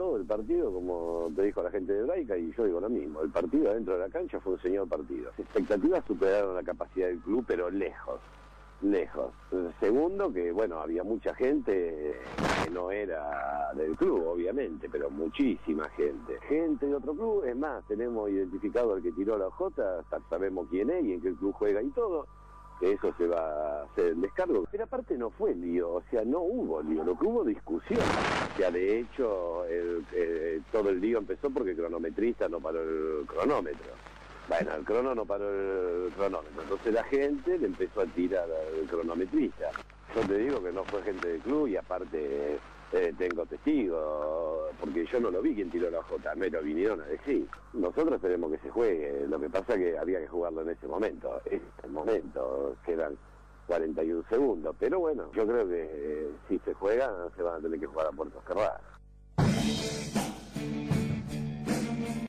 todo el partido, como te dijo la gente de Hebraica, y yo digo lo mismo. El partido adentro de la cancha fue un señor partido. Las expectativas superaron la capacidad del club, pero lejos. Segundo, que bueno, había mucha gente que no era del club, obviamente, pero muchísima gente. Gente de otro club, es más, tenemos identificado al que tiró la Jota, sabemos quién es y en qué club juega y todo, que eso se va a hacer el descargo. Pero aparte no fue lío, o sea, no hubo lío, lo que hubo discusión. O sea, de hecho, todo el lío empezó porque el cronometrista no paró el cronómetro. Bueno, el crono no paró el cronómetro, entonces la gente le empezó a tirar al cronometrista. Yo te digo que no fue gente del club y aparte tengo testigos, porque yo no lo vi quien tiró la Jota, me lo vinieron a decir. Nosotros esperemos que se juegue, lo que pasa es que había que jugarlo en ese momento, quedan 41 segundos, pero bueno, yo creo que si se juega se van a tener que jugar a puertas cerradas.